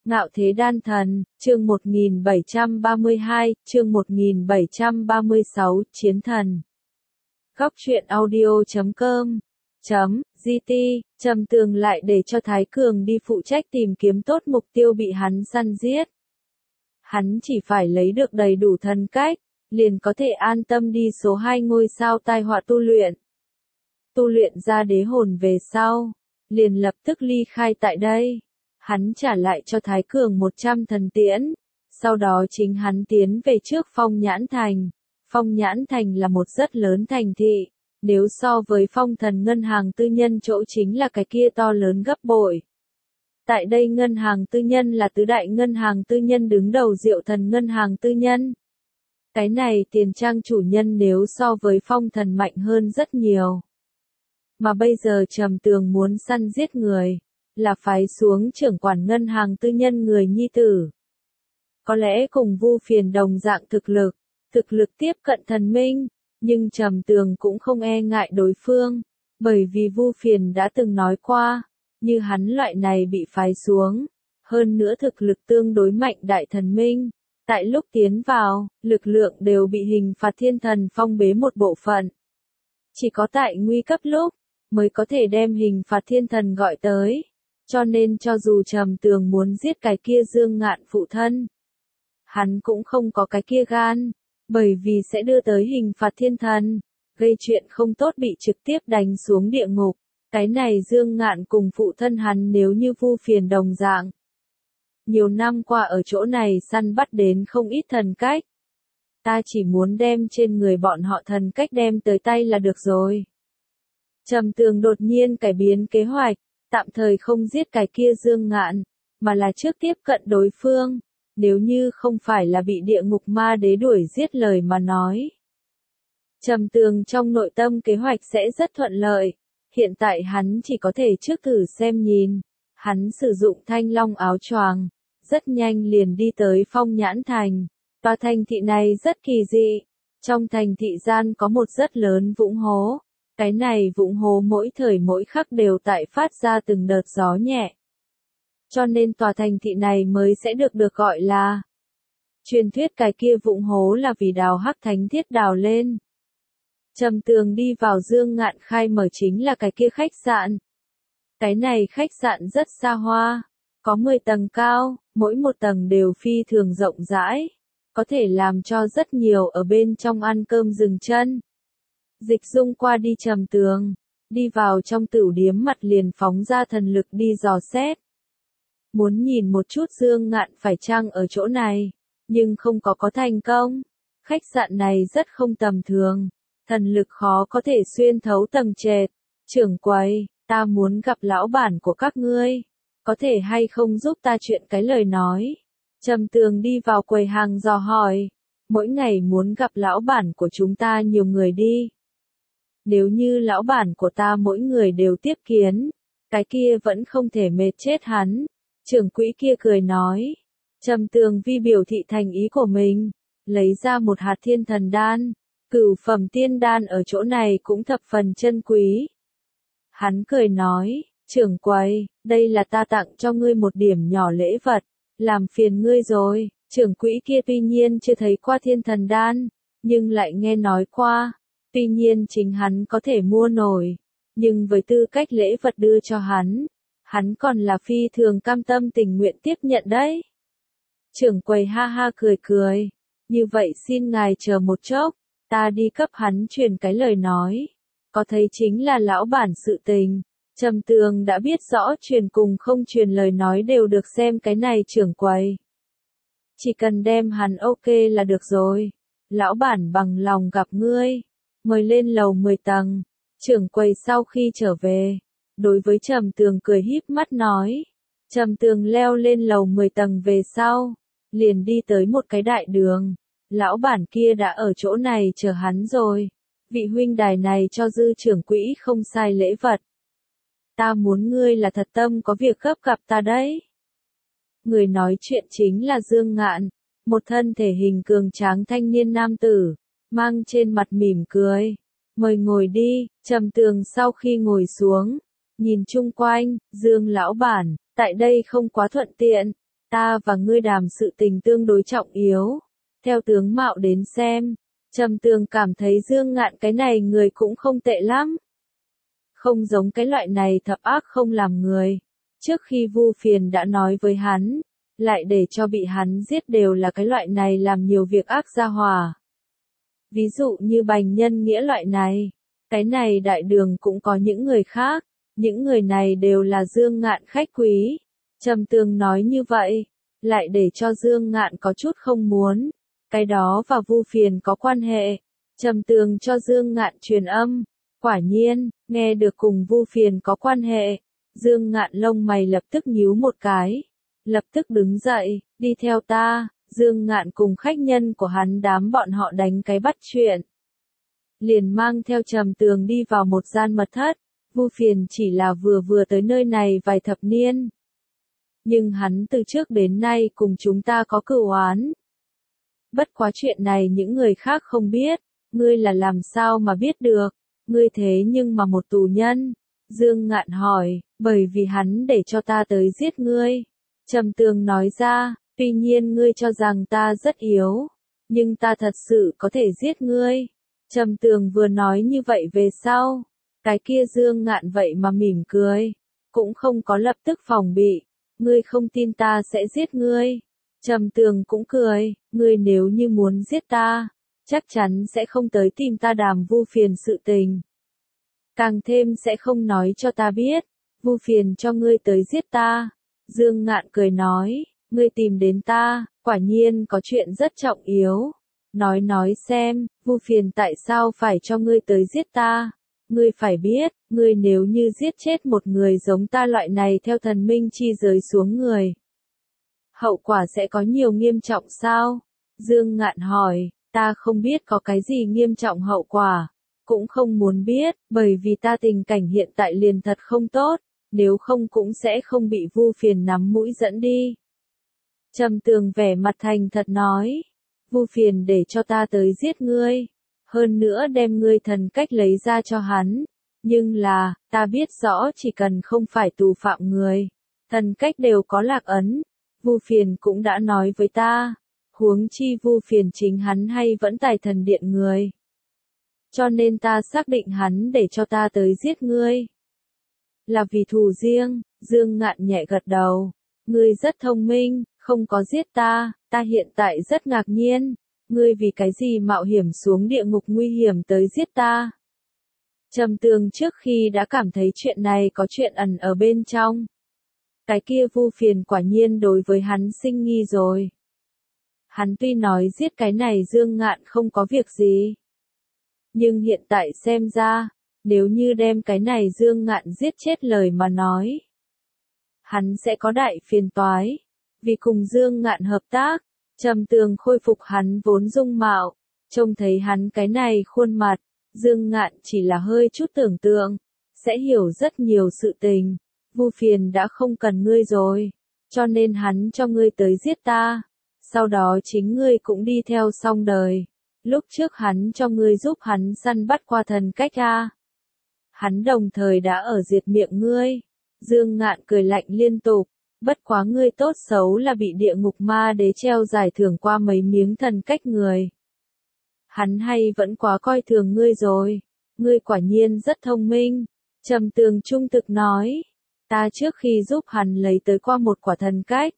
Ngạo Thế Đan Thần, chương 1732, chương 1736, Chiến Thần. Góc truyện audio.com .gt, Trầm Tường lại để cho Thái Cường đi phụ trách tìm kiếm tốt mục tiêu bị hắn săn giết. Hắn chỉ phải lấy được đầy đủ thần cách, liền có thể an tâm đi số 2 ngôi sao tai họa tu luyện. Tu luyện ra đế hồn về sau, liền lập tức ly khai tại đây. Hắn trả lại cho Thái Cường 100 thần tiễn, sau đó chính hắn tiến về trước Phong Nhãn Thành. Phong Nhãn Thành là một rất lớn thành thị, nếu so với Phong Thần ngân hàng tư nhân chỗ chính là cái kia to lớn gấp bội. Tại đây ngân hàng tư nhân là tứ đại ngân hàng tư nhân đứng đầu Diệu Thần ngân hàng tư nhân. Cái này tiền trang chủ nhân nếu so với Phong Thần mạnh hơn rất nhiều. Mà bây giờ Trầm Tường muốn săn giết người, là phái xuống trưởng quản ngân hàng tư nhân người nhi tử. Có lẽ cùng Vu Phiền đồng dạng thực lực tiếp cận thần minh, nhưng Trầm Tường cũng không e ngại đối phương, bởi vì Vu Phiền đã từng nói qua, như hắn loại này bị phái xuống, hơn nữa thực lực tương đối mạnh đại thần minh, tại lúc tiến vào, lực lượng đều bị hình phạt thiên thần phong bế một bộ phận. Chỉ có tại nguy cấp lúc, mới có thể đem hình phạt thiên thần gọi tới. Cho nên cho dù Trầm Tường muốn giết cái kia Dương Ngạn phụ thân, hắn cũng không có cái kia gan, bởi vì sẽ đưa tới hình phạt thiên thần, gây chuyện không tốt bị trực tiếp đánh xuống địa ngục. Cái này Dương Ngạn cùng phụ thân hắn nếu như Vu Phiền đồng dạng. Nhiều năm qua ở chỗ này săn bắt đến không ít thần cách. Ta chỉ muốn đem trên người bọn họ thần cách đem tới tay là được rồi. Trầm Tường đột nhiên cải biến kế hoạch. Tạm thời không giết cái kia Dương Ngạn, mà là trước tiếp cận đối phương, nếu như không phải là bị địa ngục ma đế đuổi giết lời mà nói. Trầm Tường trong nội tâm kế hoạch sẽ rất thuận lợi, hiện tại hắn chỉ có thể trước thử xem nhìn, hắn sử dụng thanh long áo choàng, rất nhanh liền đi tới Phong Nhãn Thành. Tòa thành thị này rất kỳ dị, trong thành thị gian có một rất lớn vũng hố. Cái này vũng hố mỗi thời mỗi khắc đều tại phát ra từng đợt gió nhẹ. Cho nên tòa thành thị này mới sẽ được gọi là. Truyền thuyết cái kia vũng hố là vì đào hắc thánh thiết đào lên. Trầm Tường đi vào Dương Ngạn khai mở chính là cái kia khách sạn. Cái này khách sạn rất xa hoa, có 10 tầng cao, mỗi một tầng đều phi thường rộng rãi, có thể làm cho rất nhiều ở bên trong ăn cơm dừng chân. Dịch Dung qua đi Trầm Tường, đi vào trong tửu điếm mặt liền phóng ra thần lực đi dò xét. Muốn nhìn một chút Dương Ngạn phải chăng ở chỗ này, nhưng không có thành công. Khách sạn này rất không tầm thường, thần lực khó có thể xuyên thấu tầng trệt. Trưởng quầy, ta muốn gặp lão bản của các ngươi, có thể hay không giúp ta chuyện cái lời nói. Trầm Tường đi vào quầy hàng dò hỏi, mỗi ngày muốn gặp lão bản của chúng ta nhiều người đi. Nếu như lão bản của ta mỗi người đều tiếp kiến, cái kia vẫn không thể mệt chết hắn. Trưởng quỹ kia cười nói. Trầm Tường vi biểu thị thành ý của mình, lấy ra một hạt thiên thần đan, cửu phẩm tiên đan ở chỗ này cũng thập phần chân quý. Hắn cười nói, trưởng quầy, đây là ta tặng cho ngươi một điểm nhỏ lễ vật, làm phiền ngươi rồi. Trưởng quỹ kia tuy nhiên chưa thấy qua thiên thần đan, nhưng lại nghe nói qua. Tuy nhiên chính hắn có thể mua nổi, nhưng với tư cách lễ vật đưa cho hắn còn là phi thường cam tâm tình nguyện tiếp nhận đấy. Trưởng quầy ha ha cười, như vậy xin ngài chờ một chốc, ta đi cấp hắn truyền cái lời nói, có thấy chính là lão bản sự tình. Trầm Tường đã biết rõ truyền cùng không truyền lời nói đều được xem cái này trưởng quầy. Chỉ cần đem hắn ok là được rồi, lão bản bằng lòng gặp ngươi. Mời lên lầu 10 tầng, trưởng quầy sau khi trở về, đối với Trầm Tường cười híp mắt nói. Trầm Tường leo lên lầu 10 tầng về sau, liền đi tới một cái đại đường, lão bản kia đã ở chỗ này chờ hắn rồi, vị huynh đài này cho dư trưởng quỹ không sai lễ vật. Ta muốn ngươi là thật tâm có việc gấp gặp ta đấy. Người nói chuyện chính là Dương Ngạn, một thân thể hình cường tráng thanh niên nam tử. Mang trên mặt mỉm cười, mời ngồi đi. Trầm Tường sau khi ngồi xuống, nhìn chung quanh, Dương lão bản, tại đây không quá thuận tiện, Ta và ngươi đàm sự tình tương đối trọng yếu. Theo tướng mạo đến xem, Trầm Tường cảm thấy Dương Ngạn cái này người cũng không tệ lắm. Không giống cái loại này thập ác không làm người. Trước khi Vu Phiền đã nói với hắn, lại để cho bị hắn giết đều là cái loại này làm nhiều việc ác gia hỏa. Ví dụ như Bành Nhân Nghĩa loại này, cái này đại đường cũng có những người khác, những người này đều là Dương Ngạn khách quý. Trầm Tường nói như vậy, lại để cho Dương Ngạn có chút không muốn. Cái đó và Vu Phiền có quan hệ. Trầm Tường cho Dương Ngạn truyền âm. Quả nhiên, nghe được cùng Vu Phiền có quan hệ. Dương Ngạn lông mày lập tức nhíu một cái. Lập tức đứng dậy, đi theo ta. Dương Ngạn cùng khách nhân của hắn đám bọn họ đánh cái bắt chuyện. Liền mang theo Trầm Tường đi vào một gian mật thất. Vu Phiền chỉ là vừa tới nơi này vài thập niên. Nhưng hắn từ trước đến nay cùng chúng ta có cửu oán. Bất quá chuyện này những người khác không biết, ngươi là làm sao mà biết được, ngươi thế nhưng mà một tù nhân. Dương Ngạn hỏi, bởi vì hắn để cho ta tới giết ngươi. Trầm Tường nói ra, tuy nhiên ngươi cho rằng ta rất yếu, nhưng ta thật sự có thể giết ngươi. Trầm Tường vừa nói như vậy về sau, cái kia Dương Ngạn vậy mà mỉm cười, cũng không có lập tức phòng bị, ngươi không tin ta sẽ giết ngươi. Trầm Tường cũng cười, ngươi nếu như muốn giết ta, chắc chắn sẽ không tới tìm ta đàm Vu Phiền sự tình. Càng thêm sẽ không nói cho ta biết, Vu Phiền cho ngươi tới giết ta. Dương Ngạn cười nói, ngươi tìm đến ta, quả nhiên có chuyện rất trọng yếu. Nói xem, Vu Phiền tại sao phải cho ngươi tới giết ta? Ngươi phải biết, ngươi nếu như giết chết một người giống ta loại này theo thần minh chi giới xuống người, hậu quả sẽ có nhiều nghiêm trọng sao? Dương Ngạn hỏi, ta không biết có cái gì nghiêm trọng hậu quả, cũng không muốn biết, bởi vì ta tình cảnh hiện tại liền thật không tốt, nếu không cũng sẽ không bị Vu Phiền nắm mũi dẫn đi. Trầm Tường vẻ mặt thành thật nói, Vu Phiền để cho ta tới giết ngươi, hơn nữa đem ngươi thần cách lấy ra cho hắn, nhưng là, ta biết rõ chỉ cần không phải tù phạm người, thần cách đều có lạc ấn. Vu Phiền cũng đã nói với ta, huống chi Vu Phiền chính hắn hay vẫn Tài Thần Điện người. Cho nên ta xác định hắn để cho ta tới giết ngươi. Là vì thù riêng. Dương Ngạn nhẹ gật đầu. Ngươi rất thông minh, không có giết ta, ta hiện tại rất ngạc nhiên. Ngươi vì cái gì mạo hiểm xuống địa ngục nguy hiểm tới giết ta? Trầm Tường trước khi đã cảm thấy chuyện này có chuyện ẩn ở bên trong. Cái kia Vu Phiền quả nhiên đối với hắn sinh nghi rồi. Hắn tuy nói giết cái này Dương Ngạn không có việc gì. Nhưng hiện tại xem ra, nếu như đem cái này Dương Ngạn giết chết lời mà nói, hắn sẽ có đại phiền toái. Vì cùng Dương Ngạn hợp tác, Trầm Tường khôi phục hắn vốn dung mạo, trông thấy hắn cái này khuôn mặt, Dương Ngạn chỉ là hơi chút tưởng tượng, sẽ hiểu rất nhiều sự tình. Vu Phiền đã không cần ngươi rồi, cho nên hắn cho ngươi tới giết ta, sau đó chính ngươi cũng đi theo xong đời. Lúc trước hắn cho ngươi giúp hắn săn bắt qua thần cách a. Hắn đồng thời đã ở diệt miệng ngươi. Dương Ngạn cười lạnh liên tục, bất quá ngươi tốt xấu là bị địa ngục ma đế treo giải thưởng qua mấy miếng thần cách người. Hắn hay vẫn quá coi thường ngươi rồi, ngươi quả nhiên rất thông minh. Trầm Tường trung thực nói, ta trước khi giúp hắn lấy tới qua một quả thần cách.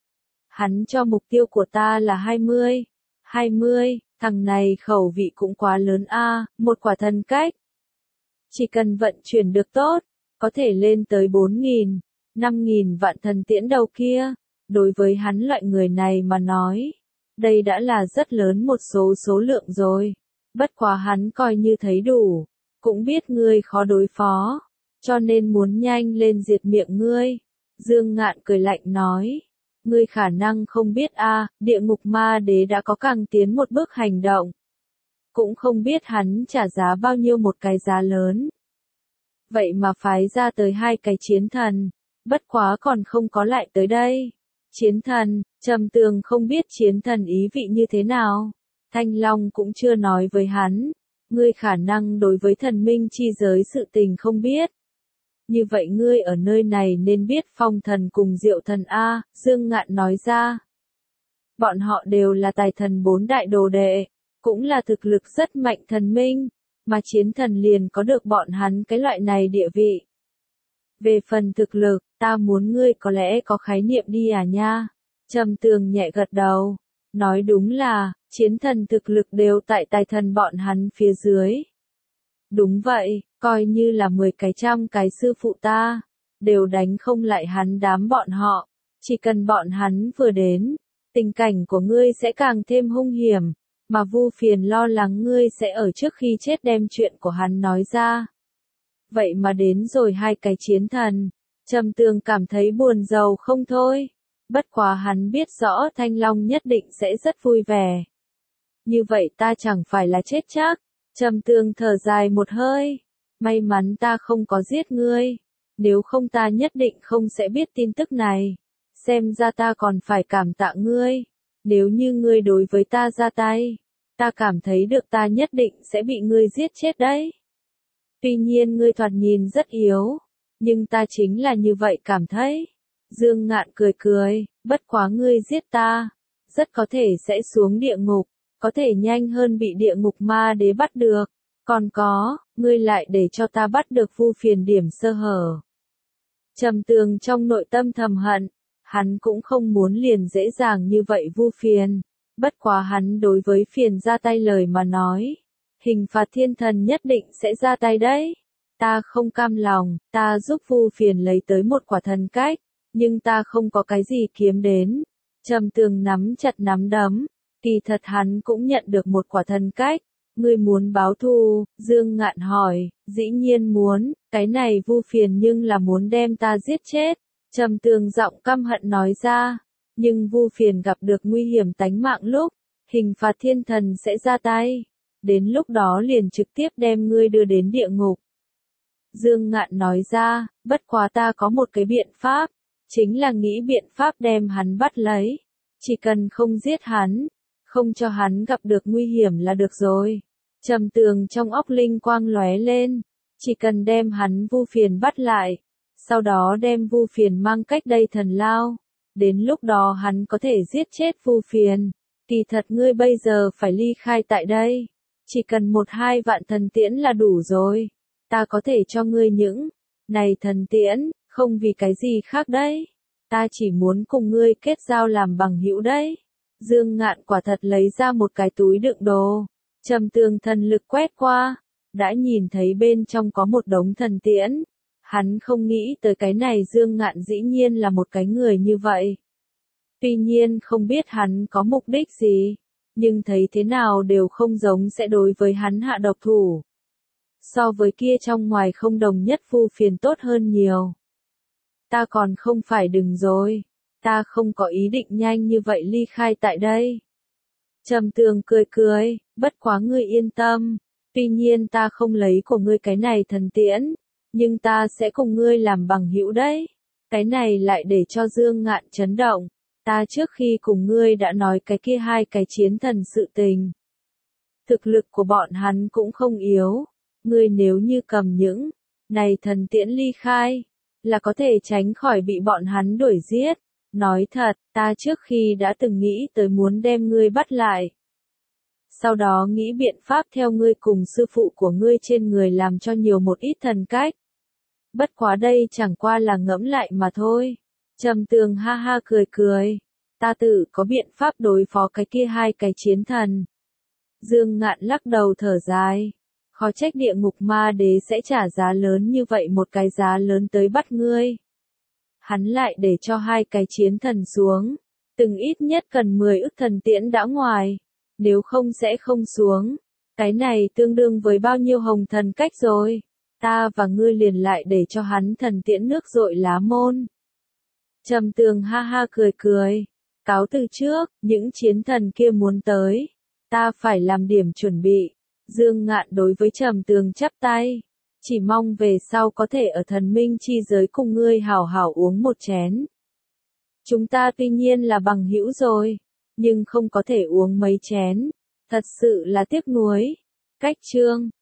Hắn cho mục tiêu của ta là 20. 20, thằng này khẩu vị cũng quá lớn a, một quả thần cách. Chỉ cần vận chuyển được tốt, có thể lên tới 4.000, 5.000 vạn thần tiễn đầu kia. Đối với hắn loại người này mà nói, đây đã là rất lớn một số lượng rồi. Bất quá hắn coi như thấy đủ, cũng biết ngươi khó đối phó, cho nên muốn nhanh lên diệt miệng ngươi. Dương Ngạn cười lạnh nói, ngươi khả năng không biết a, địa ngục ma đế đã có càng tiến một bước hành động. Cũng không biết hắn trả giá bao nhiêu một cái giá lớn. Vậy mà phái ra tới 2 cái chiến thần, bất quá còn không có lại tới đây. Chiến thần, Trầm Tường không biết chiến thần ý vị như thế nào. Thanh Long cũng chưa nói với hắn, ngươi khả năng đối với thần minh chi giới sự tình không biết. Như vậy ngươi ở nơi này nên biết Phong thần cùng Diệu thần a, Dương Ngạn nói ra. Bọn họ đều là tài thần 4 đại đồ đệ, cũng là thực lực rất mạnh thần minh, mà chiến thần liền có được bọn hắn cái loại này địa vị. Về phần thực lực, ta muốn ngươi có lẽ có khái niệm đi à nha. Trầm Tường nhẹ gật đầu, nói đúng là, chiến thần thực lực đều tại tài thần bọn hắn phía dưới. Đúng vậy, coi như là 10 cái trăm cái sư phụ ta, đều đánh không lại hắn đám bọn họ, chỉ cần bọn hắn vừa đến, tình cảnh của ngươi sẽ càng thêm hung hiểm, mà Vu Phiền lo lắng ngươi sẽ ở trước khi chết đem chuyện của hắn nói ra. Vậy mà đến rồi 2 cái chiến thần, Trầm Tường cảm thấy buồn rầu không thôi, bất quá hắn biết rõ Thanh Long nhất định sẽ rất vui vẻ. Như vậy ta chẳng phải là chết chắc. Trầm Tường thở dài một hơi, may mắn ta không có giết ngươi, nếu không ta nhất định không sẽ biết tin tức này, xem ra ta còn phải cảm tạ ngươi, nếu như ngươi đối với ta ra tay, ta cảm thấy được ta nhất định sẽ bị ngươi giết chết đấy. Tuy nhiên ngươi thoạt nhìn rất yếu, nhưng ta chính là như vậy cảm thấy. Dương Ngạn cười cười, bất quá ngươi giết ta, rất có thể sẽ xuống địa ngục. Có thể nhanh hơn bị địa ngục ma đế bắt được, còn có, ngươi lại để cho ta bắt được Vu Phiền điểm sơ hở. Trầm Tường trong nội tâm thầm hận, hắn cũng không muốn liền dễ dàng như vậy Vu Phiền, bất quá hắn đối với Phiền ra tay lời mà nói, hình phạt thiên thần nhất định sẽ ra tay đấy. Ta không cam lòng, ta giúp Vu Phiền lấy tới một quả thần cách, nhưng ta không có cái gì kiếm đến. Trầm Tường nắm chặt nắm đấm. Kỳ thật hắn cũng nhận được một quả thần cách, ngươi muốn báo thù, Dương Ngạn hỏi, dĩ nhiên muốn, cái này Vu Phiền nhưng là muốn đem ta giết chết, Trầm Tường giọng căm hận nói ra, nhưng Vu Phiền gặp được nguy hiểm tánh mạng lúc, hình phạt thiên thần sẽ ra tay, đến lúc đó liền trực tiếp đem ngươi đưa đến địa ngục. Dương Ngạn nói ra, bất quá ta có một cái biện pháp, chính là nghĩ biện pháp đem hắn bắt lấy, chỉ cần không giết hắn. Không cho hắn gặp được nguy hiểm là được rồi. Trầm Tường trong óc linh quang lóe lên, chỉ cần đem hắn Vu Phiền bắt lại, sau đó đem Vu Phiền mang cách đây thần lao, đến lúc đó hắn có thể giết chết Vu Phiền. Kỳ thật ngươi bây giờ phải ly khai tại đây, chỉ cần 1-2 vạn thần tiễn là đủ rồi, ta có thể cho ngươi những này thần tiễn, không vì cái gì khác đấy, ta chỉ muốn cùng ngươi kết giao làm bằng hữu đấy. Dương Ngạn quả thật lấy ra một cái túi đựng đồ, Trầm Tường thần lực quét qua, đã nhìn thấy bên trong có một đống thần tiễn. Hắn không nghĩ tới cái này Dương Ngạn dĩ nhiên là một cái người như vậy. Tuy nhiên không biết hắn có mục đích gì, nhưng thấy thế nào đều không giống sẽ đối với hắn hạ độc thủ. So với kia trong ngoài không đồng nhất Vu Phiền tốt hơn nhiều. Ta còn không phải đừng rồi. Ta không có ý định nhanh như vậy ly khai tại đây. Trầm Tường cười cười, bất quá ngươi yên tâm, tuy nhiên ta không lấy của ngươi cái này thần tiễn, nhưng ta sẽ cùng ngươi làm bằng hữu đấy. Cái này lại để cho Dương Ngạn chấn động, ta trước khi cùng ngươi đã nói cái kia 2 cái chiến thần sự tình. Thực lực của bọn hắn cũng không yếu, ngươi nếu như cầm những này thần tiễn ly khai, là có thể tránh khỏi bị bọn hắn đuổi giết. Nói thật, ta trước khi đã từng nghĩ tới muốn đem ngươi bắt lại. Sau đó nghĩ biện pháp theo ngươi cùng sư phụ của ngươi trên người làm cho nhiều một ít thần cách. Bất quá đây chẳng qua là ngẫm lại mà thôi. Trầm Tường ha ha cười cười. Ta tự có biện pháp đối phó cái kia 2 cái chiến thần. Dương Ngạn lắc đầu thở dài. Khó trách địa ngục ma đế sẽ trả giá lớn như vậy một cái giá lớn tới bắt ngươi. Hắn lại để cho 2 cái chiến thần xuống, từng ít nhất cần 10 ức thần tiễn đã ngoài, nếu không sẽ không xuống, cái này tương đương với bao nhiêu hồng thần cách rồi, ta và ngươi liền lại để cho hắn thần tiễn nước dội lá môn. Trầm Tường ha ha cười cười, cáo từ trước, những chiến thần kia muốn tới, ta phải làm điểm chuẩn bị. Dương Ngạn đối với Trầm Tường chắp tay. Chỉ mong về sau có thể ở thần minh chi giới cùng ngươi hảo hảo uống một chén. Chúng ta tuy nhiên là bằng hữu rồi, nhưng không có thể uống mấy chén, thật sự là tiếc nuối. Cách chương